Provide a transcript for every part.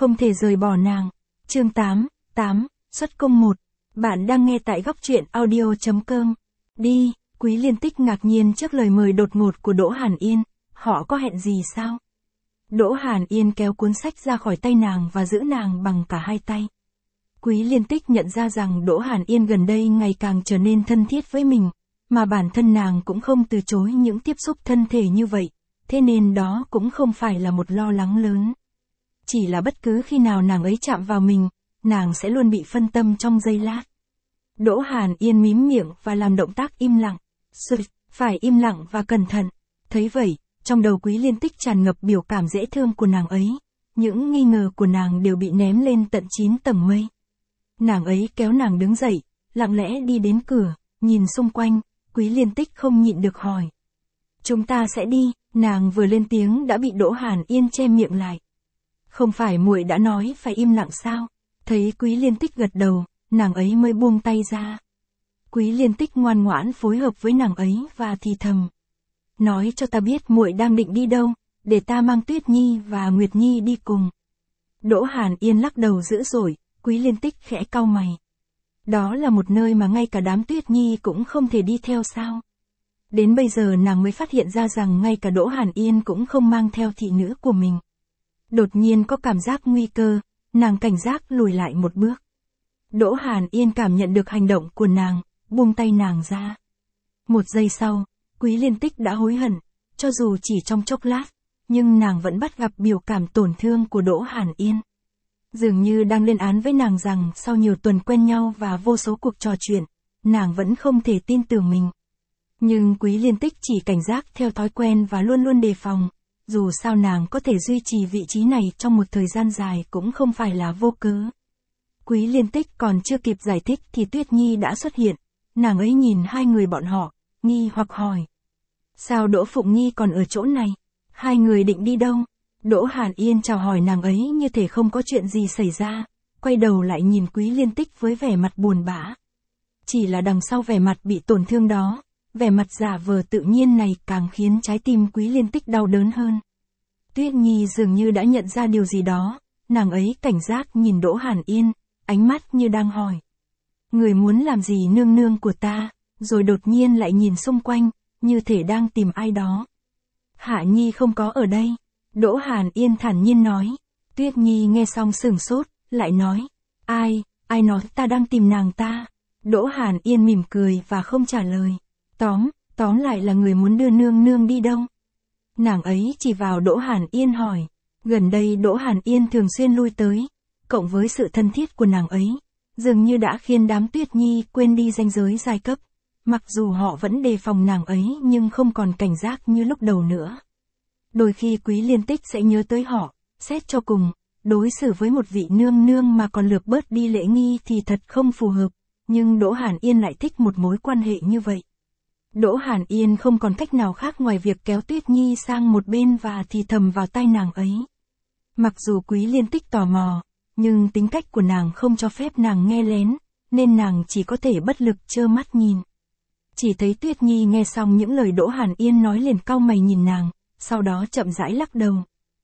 không thể rời bỏ nàng. Chương 8, xuất cung 1. Bạn đang nghe tại góc truyện audio.com. Đi, Quý Liên Tích ngạc nhiên trước lời mời đột ngột của Đỗ Hàn Yên, họ có hẹn gì sao? Đỗ Hàn Yên kéo cuốn sách ra khỏi tay nàng và giữ nàng bằng cả hai tay. Quý Liên Tích nhận ra rằng Đỗ Hàn Yên gần đây ngày càng trở nên thân thiết với mình, mà bản thân nàng cũng không từ chối những tiếp xúc thân thể như vậy, thế nên đó cũng không phải là một lo lắng lớn. Chỉ là bất cứ khi nào nàng ấy chạm vào mình, nàng sẽ luôn bị phân tâm trong giây lát. Đỗ Hàn Yên mím miệng và làm động tác im lặng. Phải im lặng và cẩn thận. Thấy vậy, trong đầu Quý Liên Tích tràn ngập biểu cảm dễ thương của nàng ấy. Những nghi ngờ của nàng đều bị ném lên tận 9 tầng mây. Nàng ấy kéo nàng đứng dậy, lặng lẽ đi đến cửa, nhìn xung quanh, Quý Liên Tích không nhịn được hỏi. Chúng ta sẽ đi, nàng vừa lên tiếng đã bị Đỗ Hàn Yên che miệng lại. Không phải muội đã nói phải im lặng sao? Thấy Quý Liên Tích gật đầu, nàng ấy mới buông tay ra. Quý Liên Tích ngoan ngoãn phối hợp với nàng ấy và thì thầm. Nói cho ta biết muội đang định đi đâu, để ta mang Tuyết Nhi và Nguyệt Nhi đi cùng. Đỗ Hàn Yên lắc đầu dữ dội, Quý Liên Tích khẽ cau mày. Đó là một nơi mà ngay cả đám Tuyết Nhi cũng không thể đi theo sao? Đến bây giờ nàng mới phát hiện ra rằng ngay cả Đỗ Hàn Yên cũng không mang theo thị nữ của mình. Đột nhiên có cảm giác nguy cơ, nàng cảnh giác lùi lại một bước. Đỗ Hàn Yên cảm nhận được hành động của nàng, buông tay nàng ra. Một giây sau, Quý Liên Tích đã hối hận, cho dù chỉ trong chốc lát, nhưng nàng vẫn bắt gặp biểu cảm tổn thương của Đỗ Hàn Yên. Dường như đang lên án với nàng rằng sau nhiều tuần quen nhau và vô số cuộc trò chuyện, nàng vẫn không thể tin tưởng mình. Nhưng Quý Liên Tích chỉ cảnh giác theo thói quen và luôn luôn đề phòng, dù sao nàng có thể duy trì vị trí này trong một thời gian dài cũng không phải là vô cớ. Quý Liên Tích còn chưa kịp giải thích thì Tuyết Nhi đã xuất hiện, nàng ấy nhìn hai người bọn họ, nghi hoặc hỏi. Sao Đỗ Phụng Nhi còn ở chỗ này? Hai người định đi đâu? Đỗ Hàn Yên chào hỏi nàng ấy như thể không có chuyện gì xảy ra, quay đầu lại nhìn Quý Liên Tích với vẻ mặt buồn bã. Chỉ là đằng sau vẻ mặt bị tổn thương đó, vẻ mặt giả vờ tự nhiên này càng khiến trái tim Quý Liên Tích đau đớn hơn. Tuyết Nhi dường như đã nhận ra điều gì đó, nàng ấy cảnh giác nhìn Đỗ Hàn Yên, ánh mắt như đang hỏi. Người muốn làm gì nương nương của ta, rồi đột nhiên lại nhìn xung quanh, như thể đang tìm ai đó. Hạ Nhi không có ở đây, Đỗ Hàn Yên thản nhiên nói. Tuyết Nhi nghe xong sửng sốt, lại nói. Ai nói ta đang tìm nàng ta? Đỗ Hàn Yên mỉm cười và không trả lời. Tóm lại là người muốn đưa nương nương đi đâu? Nàng ấy chỉ vào Đỗ Hàn Yên hỏi. Gần đây Đỗ Hàn Yên thường xuyên lui tới, cộng với sự thân thiết của nàng ấy, dường như đã khiến đám Tuyết Nhi quên đi ranh giới giai cấp. Mặc dù họ vẫn đề phòng nàng ấy nhưng không còn cảnh giác như lúc đầu nữa. Đôi khi Quý Liên Tích sẽ nhớ tới họ, xét cho cùng, đối xử với một vị nương nương mà còn lược bớt đi lễ nghi thì thật không phù hợp, nhưng Đỗ Hàn Yên lại thích một mối quan hệ như vậy. Đỗ Hàn Yên không còn cách nào khác ngoài việc kéo Tuyết Nhi sang một bên và thì thầm vào tai nàng ấy. Mặc dù Quý Liên Tích tò mò, nhưng tính cách của nàng không cho phép nàng nghe lén, nên nàng chỉ có thể bất lực trơ mắt nhìn. Chỉ thấy Tuyết Nhi nghe xong những lời Đỗ Hàn Yên nói liền cau mày nhìn nàng, sau đó chậm rãi lắc đầu.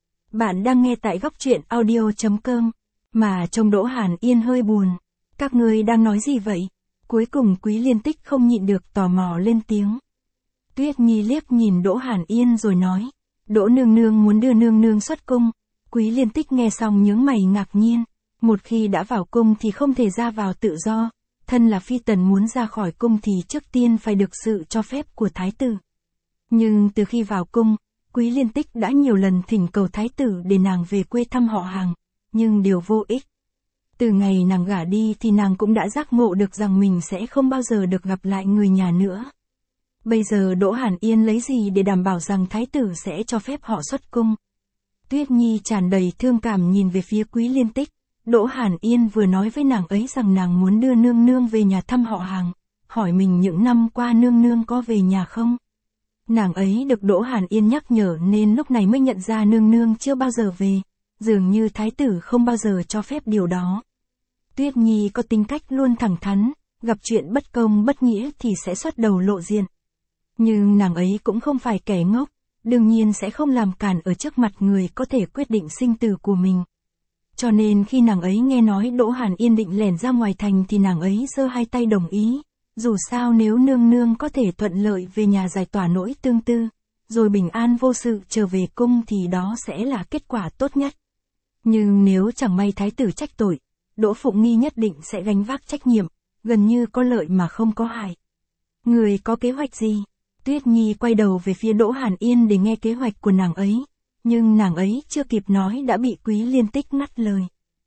Bạn đang nghe tại góc truyện audio.com, mà trông Đỗ Hàn Yên hơi buồn. Các ngươi đang nói gì vậy? Cuối cùng Quý Liên Tích không nhịn được tò mò lên tiếng. Tuyết Nhi liếc nhìn Đỗ Hàn Yên rồi nói. Đỗ nương nương muốn đưa nương nương xuất cung. Quý Liên Tích nghe xong nhướng mày ngạc nhiên. Một khi đã vào cung thì không thể ra vào tự do. Thân là phi tần muốn ra khỏi cung thì trước tiên phải được sự cho phép của thái tử. Nhưng từ khi vào cung, Quý Liên Tích đã nhiều lần thỉnh cầu thái tử để nàng về quê thăm họ hàng, nhưng đều vô ích. Từ ngày nàng gả đi thì nàng cũng đã giác ngộ được rằng mình sẽ không bao giờ được gặp lại người nhà nữa. Bây giờ Đỗ Hàn Yên lấy gì để đảm bảo rằng thái tử sẽ cho phép họ xuất cung? Tuyết Nhi tràn đầy thương cảm nhìn về phía Quý Liên Tích. Đỗ Hàn Yên vừa nói với nàng ấy rằng nàng muốn đưa nương nương về nhà thăm họ hàng, hỏi mình những năm qua nương nương có về nhà không? Nàng ấy được Đỗ Hàn Yên nhắc nhở nên lúc này mới nhận ra nương nương chưa bao giờ về, dường như thái tử không bao giờ cho phép điều đó. Tuyết Nhi có tính cách luôn thẳng thắn, gặp chuyện bất công bất nghĩa thì sẽ xuất đầu lộ diện. Nhưng nàng ấy cũng không phải kẻ ngốc, đương nhiên sẽ không làm cản ở trước mặt người có thể quyết định sinh tử của mình. Cho nên khi nàng ấy nghe nói Đỗ Hàn Yên định lẻn ra ngoài thành thì nàng ấy giơ hai tay đồng ý, dù sao nếu nương nương có thể thuận lợi về nhà giải tỏa nỗi tương tư, rồi bình an vô sự trở về cung thì đó sẽ là kết quả tốt nhất. Nhưng nếu chẳng may thái tử trách tội, Đỗ Phụng Nghi nhất định sẽ gánh vác trách nhiệm, gần như có lợi mà không có hại. Người có kế hoạch gì? Tuyết Nhi quay đầu về phía Đỗ Hàn Yên để nghe kế hoạch của nàng ấy, nhưng nàng ấy chưa kịp nói đã bị Quý Liên Tích ngắt lời.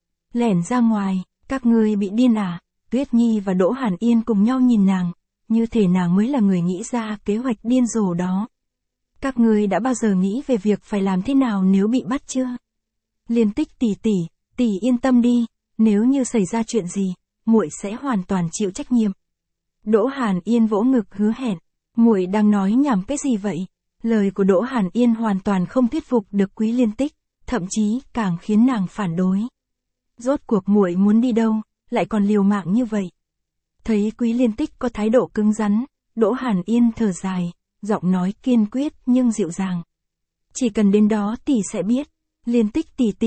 Lẻn ra ngoài, các ngươi bị điên à? Tuyết Nhi và Đỗ Hàn Yên cùng nhau nhìn nàng, như thể nàng mới là người nghĩ ra kế hoạch điên rồ đó. Các ngươi đã bao giờ nghĩ về việc phải làm thế nào nếu bị bắt chưa? Liên Tích tỷ yên tâm đi, nếu như xảy ra chuyện gì, muội sẽ hoàn toàn chịu trách nhiệm. Đỗ Hàn Yên vỗ ngực hứa hẹn, muội đang nói nhảm cái gì vậy? Lời của Đỗ Hàn Yên hoàn toàn không thuyết phục được Quý Liên Tích, thậm chí càng khiến nàng phản đối. Rốt cuộc muội muốn đi đâu, lại còn liều mạng như vậy? Thấy Quý Liên Tích có thái độ cứng rắn, Đỗ Hàn Yên thở dài, giọng nói kiên quyết nhưng dịu dàng. Chỉ cần đến đó tỷ sẽ biết. Liên Tích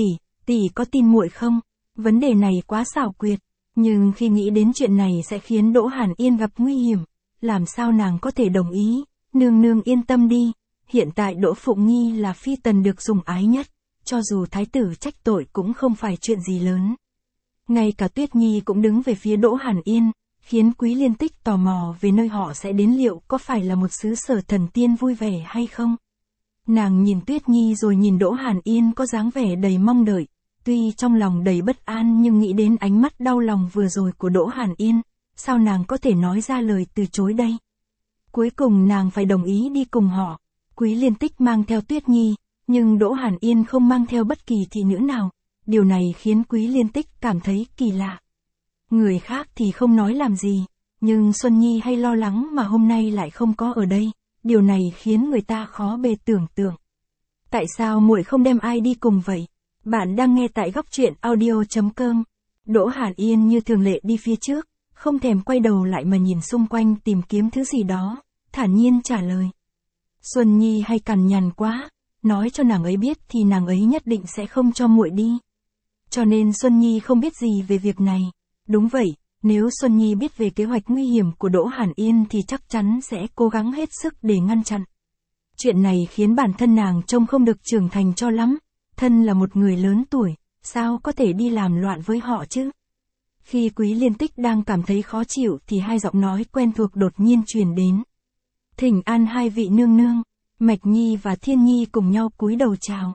tỷ có tin muội không? Vấn đề này quá xảo quyệt, nhưng khi nghĩ đến chuyện này sẽ khiến Đỗ Hàn Yên gặp nguy hiểm, làm sao nàng có thể đồng ý? Nương nương yên tâm đi, hiện tại Đỗ Phụng Nghi là phi tần được sủng ái nhất, cho dù thái tử trách tội cũng không phải chuyện gì lớn. Ngay cả Tuyết Nhi cũng đứng về phía Đỗ Hàn Yên, khiến Quý Liên Tích tò mò về nơi họ sẽ đến liệu có phải là một xứ sở thần tiên vui vẻ hay không. Nàng nhìn Tuyết Nhi rồi nhìn Đỗ Hàn Yên có dáng vẻ đầy mong đợi, tuy trong lòng đầy bất an nhưng nghĩ đến ánh mắt đau lòng vừa rồi của Đỗ Hàn Yên, sao nàng có thể nói ra lời từ chối đây? Cuối cùng nàng phải đồng ý đi cùng họ. Quý Liên Tích mang theo Tuyết Nhi, nhưng Đỗ Hàn Yên không mang theo bất kỳ thị nữ nào. Điều này khiến Quý Liên Tích cảm thấy kỳ lạ. Người khác thì không nói làm gì, nhưng Xuân Nhi hay lo lắng mà hôm nay lại không có ở đây. Điều này khiến người ta khó bề tưởng tượng. Tại sao muội không đem ai đi cùng vậy? Bạn đang nghe tại góc truyện audio.com. Đỗ Hàn Yên như thường lệ đi phía trước, không thèm quay đầu lại mà nhìn xung quanh tìm kiếm thứ gì đó, thản nhiên trả lời. Xuân Nhi hay cằn nhằn quá, nói cho nàng ấy biết thì nàng ấy nhất định sẽ không cho muội đi. Cho nên Xuân Nhi không biết gì về việc này. Đúng vậy, nếu Xuân Nhi biết về kế hoạch nguy hiểm của Đỗ Hàn Yên thì chắc chắn sẽ cố gắng hết sức để ngăn chặn. Chuyện này khiến bản thân nàng trông không được trưởng thành cho lắm, thân là một người lớn tuổi, sao có thể đi làm loạn với họ chứ? Khi Quý Liên Tích đang cảm thấy khó chịu thì hai giọng nói quen thuộc đột nhiên truyền đến. Thỉnh an hai vị nương nương. Mạch Nhi và Thiên Nhi cùng nhau cúi đầu chào.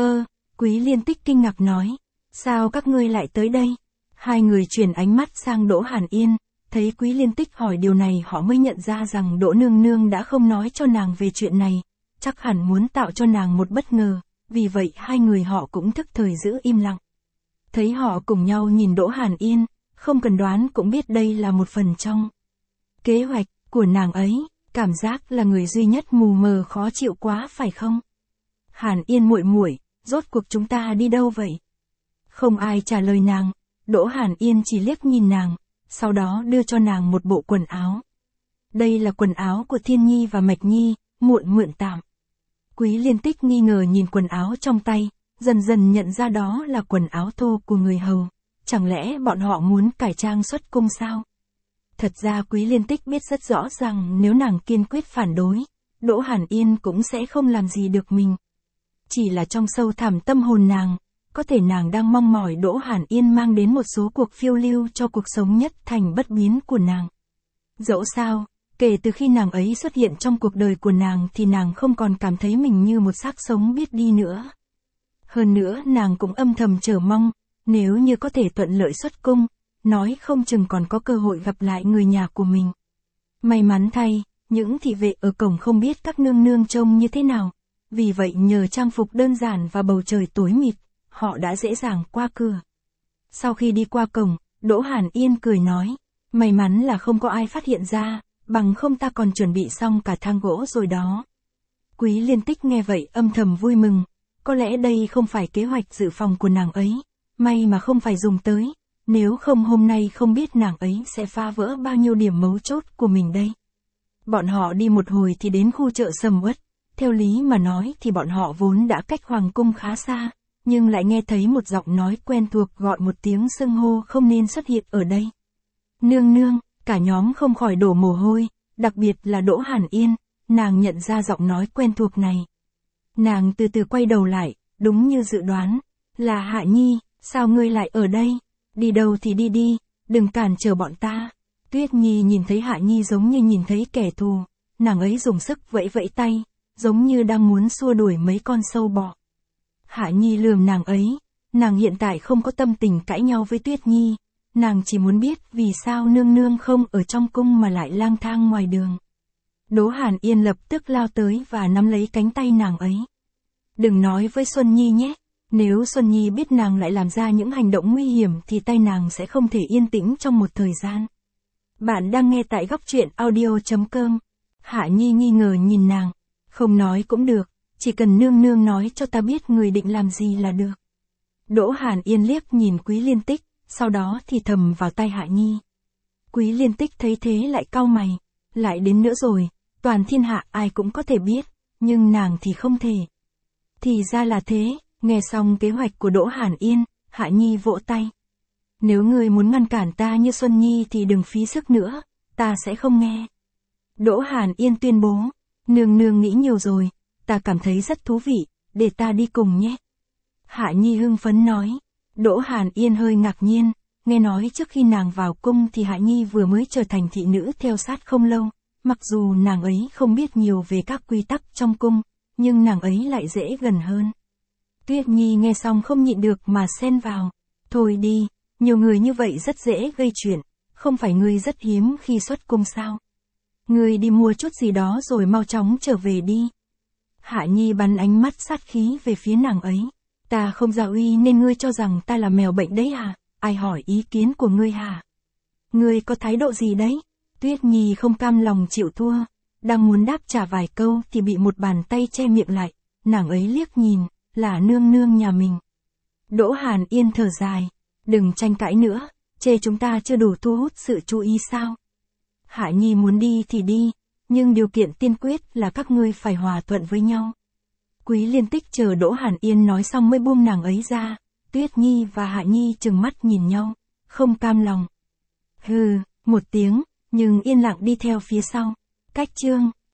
Quý Liên Tích kinh ngạc nói. Sao các ngươi lại tới đây? Hai người chuyển ánh mắt sang Đỗ Hàn Yên, thấy Quý Liên Tích hỏi điều này họ mới nhận ra rằng Đỗ nương nương đã không nói cho nàng về chuyện này, chắc hẳn muốn tạo cho nàng một bất ngờ, vì vậy hai người họ cũng thức thời giữ im lặng. Thấy họ cùng nhau nhìn Đỗ Hàn Yên, không cần đoán cũng biết đây là một phần trong kế hoạch của nàng ấy, cảm giác là người duy nhất mù mờ khó chịu quá phải không? Hàn Yên muội muội, rốt cuộc chúng ta đi đâu vậy? Không ai trả lời nàng, Đỗ Hàn Yên chỉ liếc nhìn nàng, sau đó đưa cho nàng một bộ quần áo. Đây là quần áo của Thiên Nhi và Mạch Nhi, muộn mượn tạm. Quý Liên Tích nghi ngờ nhìn quần áo trong tay, dần dần nhận ra đó là quần áo thô của người hầu. Chẳng lẽ bọn họ muốn cải trang xuất cung sao? Thật ra Quý Liên Tích biết rất rõ rằng nếu nàng kiên quyết phản đối, Đỗ Hàn Yên cũng sẽ không làm gì được mình. Chỉ là trong sâu thẳm tâm hồn nàng, có thể nàng đang mong mỏi Đỗ Hàn Yên mang đến một số cuộc phiêu lưu cho cuộc sống nhất thành bất biến của nàng. Dẫu sao, kể từ khi nàng ấy xuất hiện trong cuộc đời của nàng thì nàng không còn cảm thấy mình như một xác sống biết đi nữa. Hơn nữa nàng cũng âm thầm chờ mong, nếu như có thể thuận lợi xuất cung, nói không chừng còn có cơ hội gặp lại người nhà của mình. May mắn thay, những thị vệ ở cổng không biết các nương nương trông như thế nào, vì vậy nhờ trang phục đơn giản và bầu trời tối mịt, họ đã dễ dàng qua cửa. Sau khi đi qua cổng, Đỗ Hàn Yên cười nói, may mắn là không có ai phát hiện ra, bằng không ta còn chuẩn bị xong cả thang gỗ rồi đó. Quý Liên Tích nghe vậy âm thầm vui mừng, có lẽ đây không phải kế hoạch dự phòng của nàng ấy, may mà không phải dùng tới, nếu không hôm nay không biết nàng ấy sẽ phá vỡ bao nhiêu điểm mấu chốt của mình đây. Bọn họ đi một hồi thì đến khu chợ Sầm Uất, theo lý mà nói thì bọn họ vốn đã cách Hoàng cung khá xa, nhưng lại nghe thấy một giọng nói quen thuộc gọi một tiếng xưng hô không nên xuất hiện ở đây. Nương nương, cả nhóm không khỏi đổ mồ hôi, đặc biệt là Đỗ Hàn Yên, nàng nhận ra giọng nói quen thuộc này. Nàng từ từ quay đầu lại, đúng như dự đoán, là Hạ Nhi, sao ngươi lại ở đây? Đi đâu thì đi đi, đừng cản trở bọn ta. Tuyết Nhi nhìn thấy Hạ Nhi giống như nhìn thấy kẻ thù, nàng ấy dùng sức vẫy vẫy tay, giống như đang muốn xua đuổi mấy con sâu bọ. Hạ Nhi lườm nàng ấy, nàng hiện tại không có tâm tình cãi nhau với Tuyết Nhi, nàng chỉ muốn biết vì sao nương nương không ở trong cung mà lại lang thang ngoài đường. Đỗ Hàn Yên lập tức lao tới và nắm lấy cánh tay nàng ấy. Đừng nói với Xuân Nhi nhé, nếu Xuân Nhi biết nàng lại làm ra những hành động nguy hiểm thì tay nàng sẽ không thể yên tĩnh trong một thời gian. Bạn đang nghe tại góc truyện audio.com. Hạ Nhi nghi ngờ nhìn nàng, không nói cũng được, chỉ cần nương nương nói cho ta biết người định làm gì là được. Đỗ Hàn Yên liếc nhìn Quý Liên Tích, sau đó thì thầm vào tai Hạ Nhi. Quý Liên Tích thấy thế lại cau mày, lại đến nữa rồi, toàn thiên hạ ai cũng có thể biết, nhưng nàng thì không thể. Thì ra là thế, nghe xong kế hoạch của Đỗ Hàn Yên, Hạ Nhi vỗ tay. Nếu ngươi muốn ngăn cản ta như Xuân Nhi thì đừng phí sức nữa, ta sẽ không nghe. Đỗ Hàn Yên tuyên bố, nương nương nghĩ nhiều rồi, ta cảm thấy rất thú vị, để ta đi cùng nhé. Hạ Nhi hưng phấn nói. Đỗ Hàn Yên hơi ngạc nhiên, nghe nói trước khi nàng vào cung thì Hạ Nhi vừa mới trở thành thị nữ theo sát không lâu, mặc dù nàng ấy không biết nhiều về các quy tắc trong cung, nhưng nàng ấy lại dễ gần hơn. Tuyết Nhi nghe xong không nhịn được mà xen vào. Thôi đi, nhiều người như vậy rất dễ gây chuyện, không phải ngươi rất hiếm khi xuất cung sao? Ngươi đi mua chút gì đó rồi mau chóng trở về đi. Hạ Nhi bắn ánh mắt sát khí về phía nàng ấy. Ta không gia uy nên ngươi cho rằng ta là mèo bệnh đấy hả? Ai hỏi ý kiến của ngươi hả? Ngươi có thái độ gì đấy? Tuyết Nhi không cam lòng chịu thua, đang muốn đáp trả vài câu thì bị một bàn tay che miệng lại, nàng ấy liếc nhìn, là nương nương nhà mình. Đỗ Hàn Yên thở dài, đừng tranh cãi nữa, chê chúng ta chưa đủ thu hút sự chú ý sao? Hạ Nhi muốn đi thì đi, nhưng điều kiện tiên quyết là các ngươi phải hòa thuận với nhau. Quý Liên Tích chờ Đỗ Hàn Yên nói xong mới buông nàng ấy ra, Tuyết Nhi và Hạ Nhi trừng mắt nhìn nhau, không cam lòng. Hừ, một tiếng, nhưng yên lặng đi theo phía sau. Cách chương